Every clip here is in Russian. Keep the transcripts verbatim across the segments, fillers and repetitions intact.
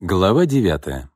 Глава девятая.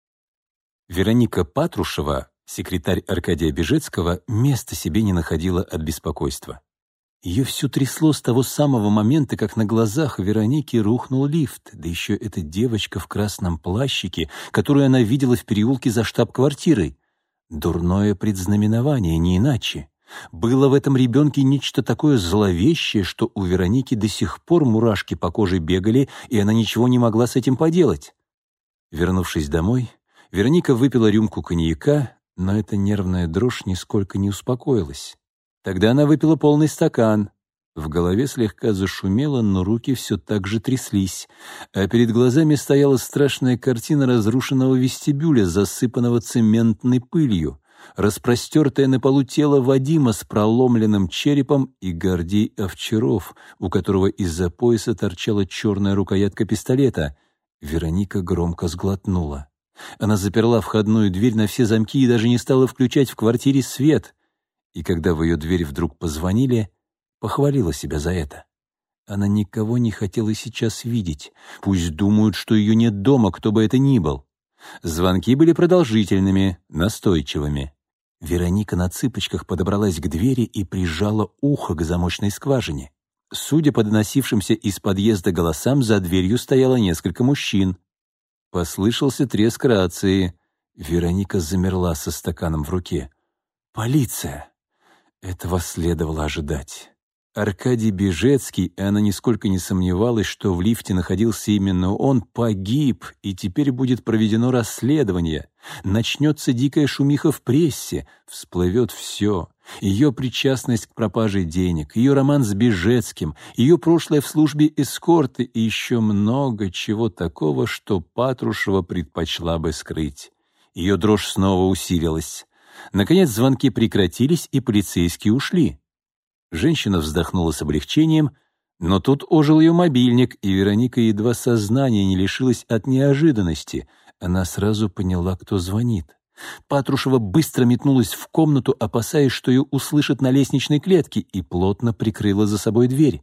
Вероника Патрушева, секретарь Аркадия Бежецкого, места себе не находила от беспокойства. Ее всю трясло с того самого момента, как на глазах Вероники рухнул лифт, да еще эта девочка в красном плащике, которую она видела в переулке за штаб-квартирой. Дурное предзнаменование, не иначе. Было в этом ребенке нечто такое зловещее, что у Вероники до сих пор мурашки по коже бегали, и она ничего не могла с этим поделать. Вернувшись домой, Вероника выпила рюмку коньяка, но эта нервная дрожь нисколько не успокоилась. Тогда она выпила полный стакан. В голове слегка зашумело, но руки все так же тряслись, а перед глазами стояла страшная картина разрушенного вестибюля, засыпанного цементной пылью, распростертое на полу тело Вадима с проломленным черепом и Гордей Овчаров, у которого из-за пояса торчала черная рукоятка пистолета. Вероника громко сглотнула. Она заперла входную дверь на все замки и даже не стала включать в квартире свет. И когда в ее дверь вдруг позвонили, похвалила себя за это. Она никого не хотела сейчас видеть. Пусть думают, что ее нет дома, кто бы это ни был. Звонки были продолжительными, настойчивыми. Вероника на цыпочках подобралась к двери и прижала ухо к замочной скважине. Судя по доносившимся из подъезда голосам, за дверью стояло несколько мужчин. Послышался треск рации. Вероника замерла со стаканом в руке. «Полиция!» Этого следовало ожидать. Аркадий Бежецкий, и она нисколько не сомневалась, что в лифте находился именно он, погиб, и теперь будет проведено расследование. Начнется дикая шумиха в прессе, всплывет все. Ее причастность к пропаже денег, ее роман с Бежецким, ее прошлое в службе эскорта и еще много чего такого, что Патрушева предпочла бы скрыть. Ее дрожь снова усилилась. Наконец звонки прекратились, и полицейские ушли. Женщина вздохнула с облегчением, но тут ожил ее мобильник, и Вероника едва сознания не лишилась от неожиданности. Она сразу поняла, кто звонит. Патрушева быстро метнулась в комнату, опасаясь, что ее услышат на лестничной клетке, и плотно прикрыла за собой дверь.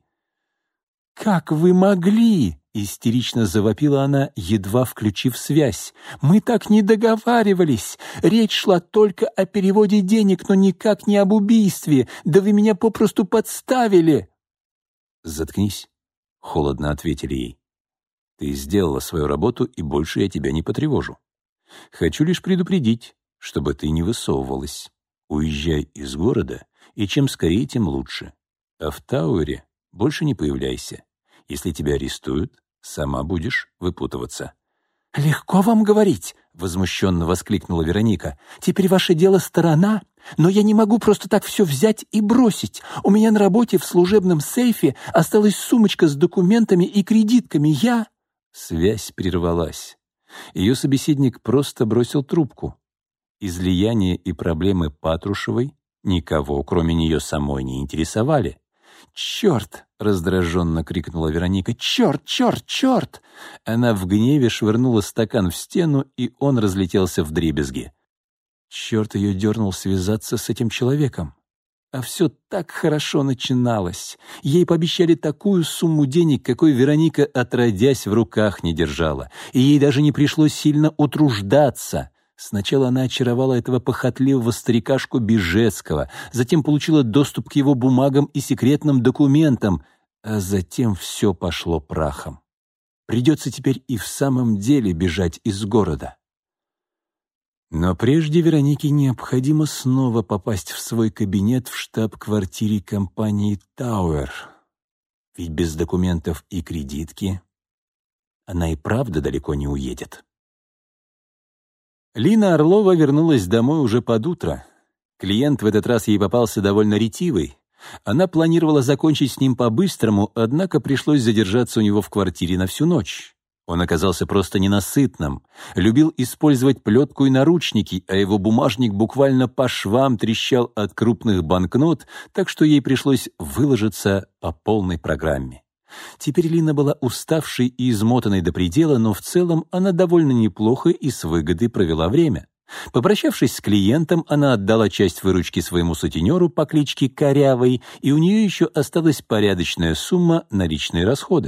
«Как вы могли?» — истерично завопила она, едва включив связь. «Мы так не договаривались. Речь шла только о переводе денег, но никак не об убийстве. Да вы меня попросту подставили!» «Заткнись», — холодно ответили ей. «Ты сделала свою работу, и больше я тебя не потревожу. Хочу лишь предупредить, чтобы ты не высовывалась. Уезжай из города, и чем скорее, тем лучше. А в Тауэре больше не появляйся. Если тебя арестуют, сама будешь выпутываться». «Легко вам говорить», — возмущенно воскликнула Вероника. «Теперь ваше дело сторона, но я не могу просто так все взять и бросить. У меня на работе в служебном сейфе осталась сумочка с документами и кредитками. Я...» Связь прервалась. Ее собеседник просто бросил трубку. Излияния и проблемы Патрушевой никого, кроме нее самой, не интересовали. «Черт!» — раздраженно крикнула Вероника. «Черт, черт, черт!» Она в гневе швырнула стакан в стену, и он разлетелся вдребезги. Черт ее дернул связаться с этим человеком. А все так хорошо начиналось. Ей пообещали такую сумму денег, какой Вероника отродясь в руках не держала. И ей даже не пришлось сильно утруждаться. Сначала она очаровала этого похотливого старикашку Бежецкого, затем получила доступ к его бумагам и секретным документам, а затем все пошло прахом. Придется теперь и в самом деле бежать из города. Но прежде Веронике необходимо снова попасть в свой кабинет в штаб-квартире компании «Тауэр». Ведь без документов и кредитки она и правда далеко не уедет. Лина Орлова вернулась домой уже под утро. Клиент в этот раз ей попался довольно ретивый. Она планировала закончить с ним по-быстрому, однако пришлось задержаться у него в квартире на всю ночь. Он оказался просто ненасытным, любил использовать плетку и наручники, а его бумажник буквально по швам трещал от крупных банкнот, так что ей пришлось выложиться по полной программе. Теперь Лина была уставшей и измотанной до предела, но в целом она довольно неплохо и с выгодой провела время. Попрощавшись с клиентом, она отдала часть выручки своему сутенеру по кличке Корявый, и у нее еще осталась порядочная сумма на личные расходы.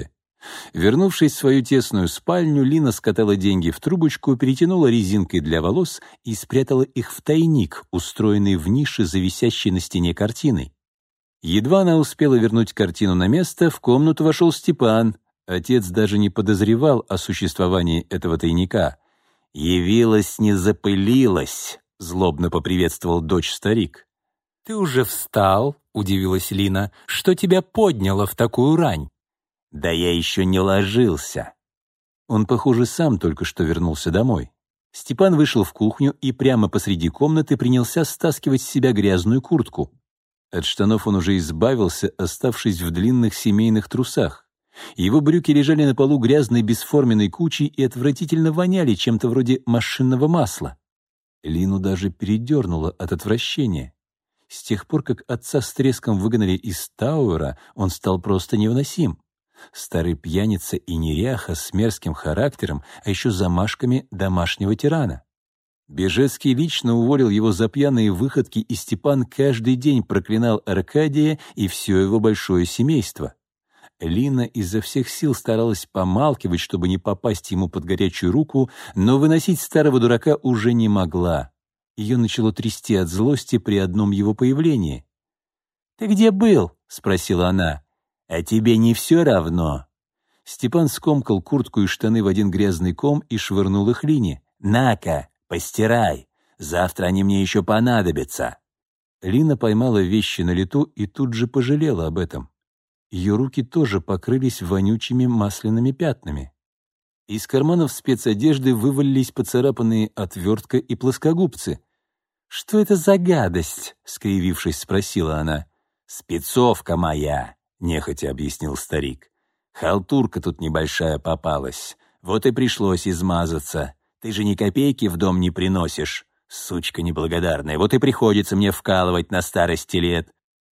Вернувшись в свою тесную спальню, Лина скатала деньги в трубочку, перетянула резинкой для волос и спрятала их в тайник, устроенный в нише за висящей на стене картиной. Едва она успела вернуть картину на место, в комнату вошел Степан. Отец даже не подозревал о существовании этого тайника. «Явилась, не запылилась», — злобно поприветствовал дочь старик. «Ты уже встал?» — удивилась Лина. «Что тебя подняло в такую рань?» «Да я еще не ложился». Он, похоже, сам только что вернулся домой. Степан вышел в кухню и прямо посреди комнаты принялся стаскивать с себя грязную куртку. От штанов он уже избавился, оставшись в длинных семейных трусах. Его брюки лежали на полу грязной бесформенной кучей и отвратительно воняли чем-то вроде машинного масла. Лину даже передернуло от отвращения. С тех пор, как отца с треском выгнали из Тауэра, он стал просто невыносим. Старый пьяница и неряха с мерзким характером, а еще замашками домашнего тирана. Бежецкий лично уволил его за пьяные выходки, и Степан каждый день проклинал Аркадия и все его большое семейство. Лина изо всех сил старалась помалкивать, чтобы не попасть ему под горячую руку, но выносить старого дурака уже не могла. Ее начало трясти от злости при одном его появлении. «Ты где был?» — спросила она. «А тебе не все равно?» Степан скомкал куртку и штаны в один грязный ком и швырнул их Лине. «На-ка, постирай, завтра они мне еще понадобятся». Лина поймала вещи на лету и тут же пожалела об этом. Ее руки тоже покрылись вонючими масляными пятнами. Из карманов спецодежды вывалились поцарапанные отвертка и плоскогубцы. «Что это за гадость?» — скривившись, спросила она. «Спецовка моя», — нехотя объяснил старик. «Халтурка тут небольшая попалась, вот и пришлось измазаться. Ты же ни копейки в дом не приносишь, сучка неблагодарная, вот и приходится мне вкалывать на старости лет».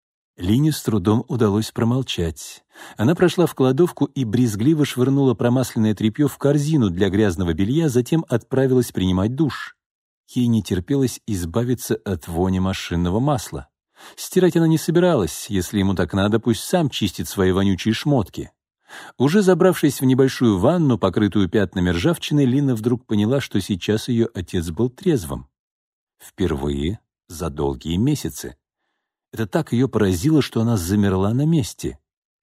Лине с трудом удалось промолчать. Она прошла в кладовку и брезгливо швырнула промасленное тряпье в корзину для грязного белья, затем отправилась принимать душ. Ей не терпелось избавиться от вони машинного масла. Стирать она не собиралась, если ему так надо, пусть сам чистит свои вонючие шмотки. Уже забравшись в небольшую ванну, покрытую пятнами ржавчины, Лина вдруг поняла, что сейчас ее отец был трезвым. Впервые за долгие месяцы. Это так ее поразило, что она замерла на месте.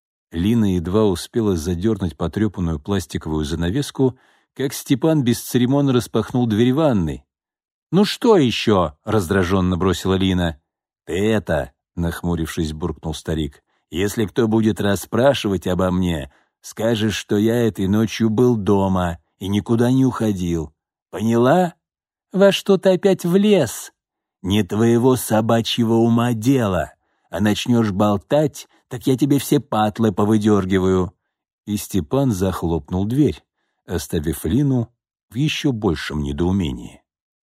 Лина едва успела задернуть потрепанную пластиковую занавеску, как Степан бесцеремонно распахнул дверь ванной. «Ну что еще?» — раздраженно бросила Лина. «Ты это...» — нахмурившись, буркнул старик. «Если кто будет расспрашивать обо мне, скажешь, что я этой ночью был дома и никуда не уходил. Поняла? Во что ты опять влез? Не твоего собачьего ума дело. А начнешь болтать, так я тебе все патлы повыдергиваю». И Степан захлопнул дверь, оставив Лину в еще большем недоумении.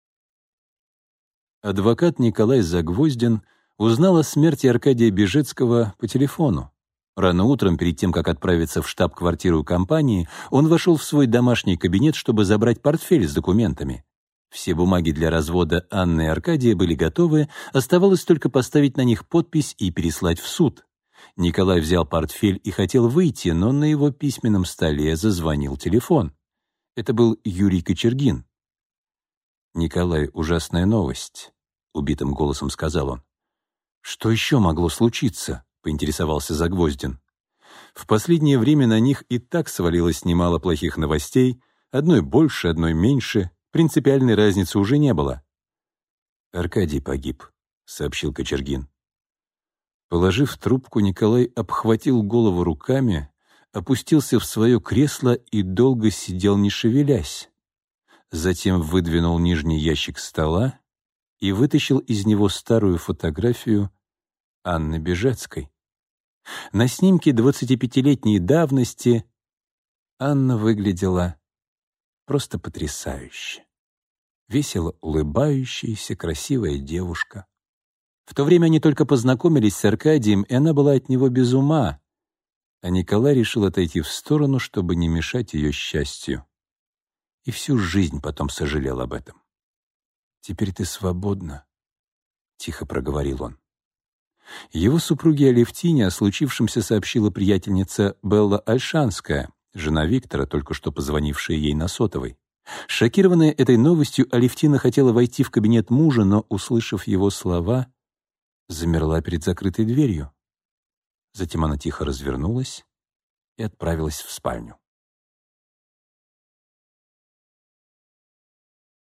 Адвокат Николай Загвоздин узнал о смерти Аркадия Бежецкого по телефону. Рано утром, перед тем, как отправиться в штаб-квартиру компании, он вошел в свой домашний кабинет, чтобы забрать портфель с документами. Все бумаги для развода Анны и Аркадия были готовы, оставалось только поставить на них подпись и переслать в суд. Николай взял портфель и хотел выйти, но на его письменном столе зазвонил телефон. Это был Юрий Кочергин. «Николай, ужасная новость», — убитым голосом сказал он. «Что еще могло случиться?» — поинтересовался Загвоздин. В последнее время на них и так свалилось немало плохих новостей, одной больше, одной меньше, принципиальной разницы уже не было. «Аркадий погиб», — сообщил Кочергин. Положив трубку, Николай обхватил голову руками, опустился в свое кресло и долго сидел, не шевелясь. Затем выдвинул нижний ящик стола и вытащил из него старую фотографию Анны Бежецкой. На снимке двадцатипятилетней давности Анна выглядела просто потрясающе. Весело улыбающаяся, красивая девушка. В то время они только познакомились с Аркадием, и она была от него без ума, а Николай решил отойти в сторону, чтобы не мешать ее счастью. И всю жизнь потом сожалел об этом. «Теперь ты свободна», — тихо проговорил он. Его супруге Алевтине о случившемся сообщила приятельница Белла Ольшанская, жена Виктора, только что позвонившая ей на сотовой. Шокированная этой новостью, Алевтина хотела войти в кабинет мужа, но, услышав его слова, замерла перед закрытой дверью. Затем она тихо развернулась и отправилась в спальню.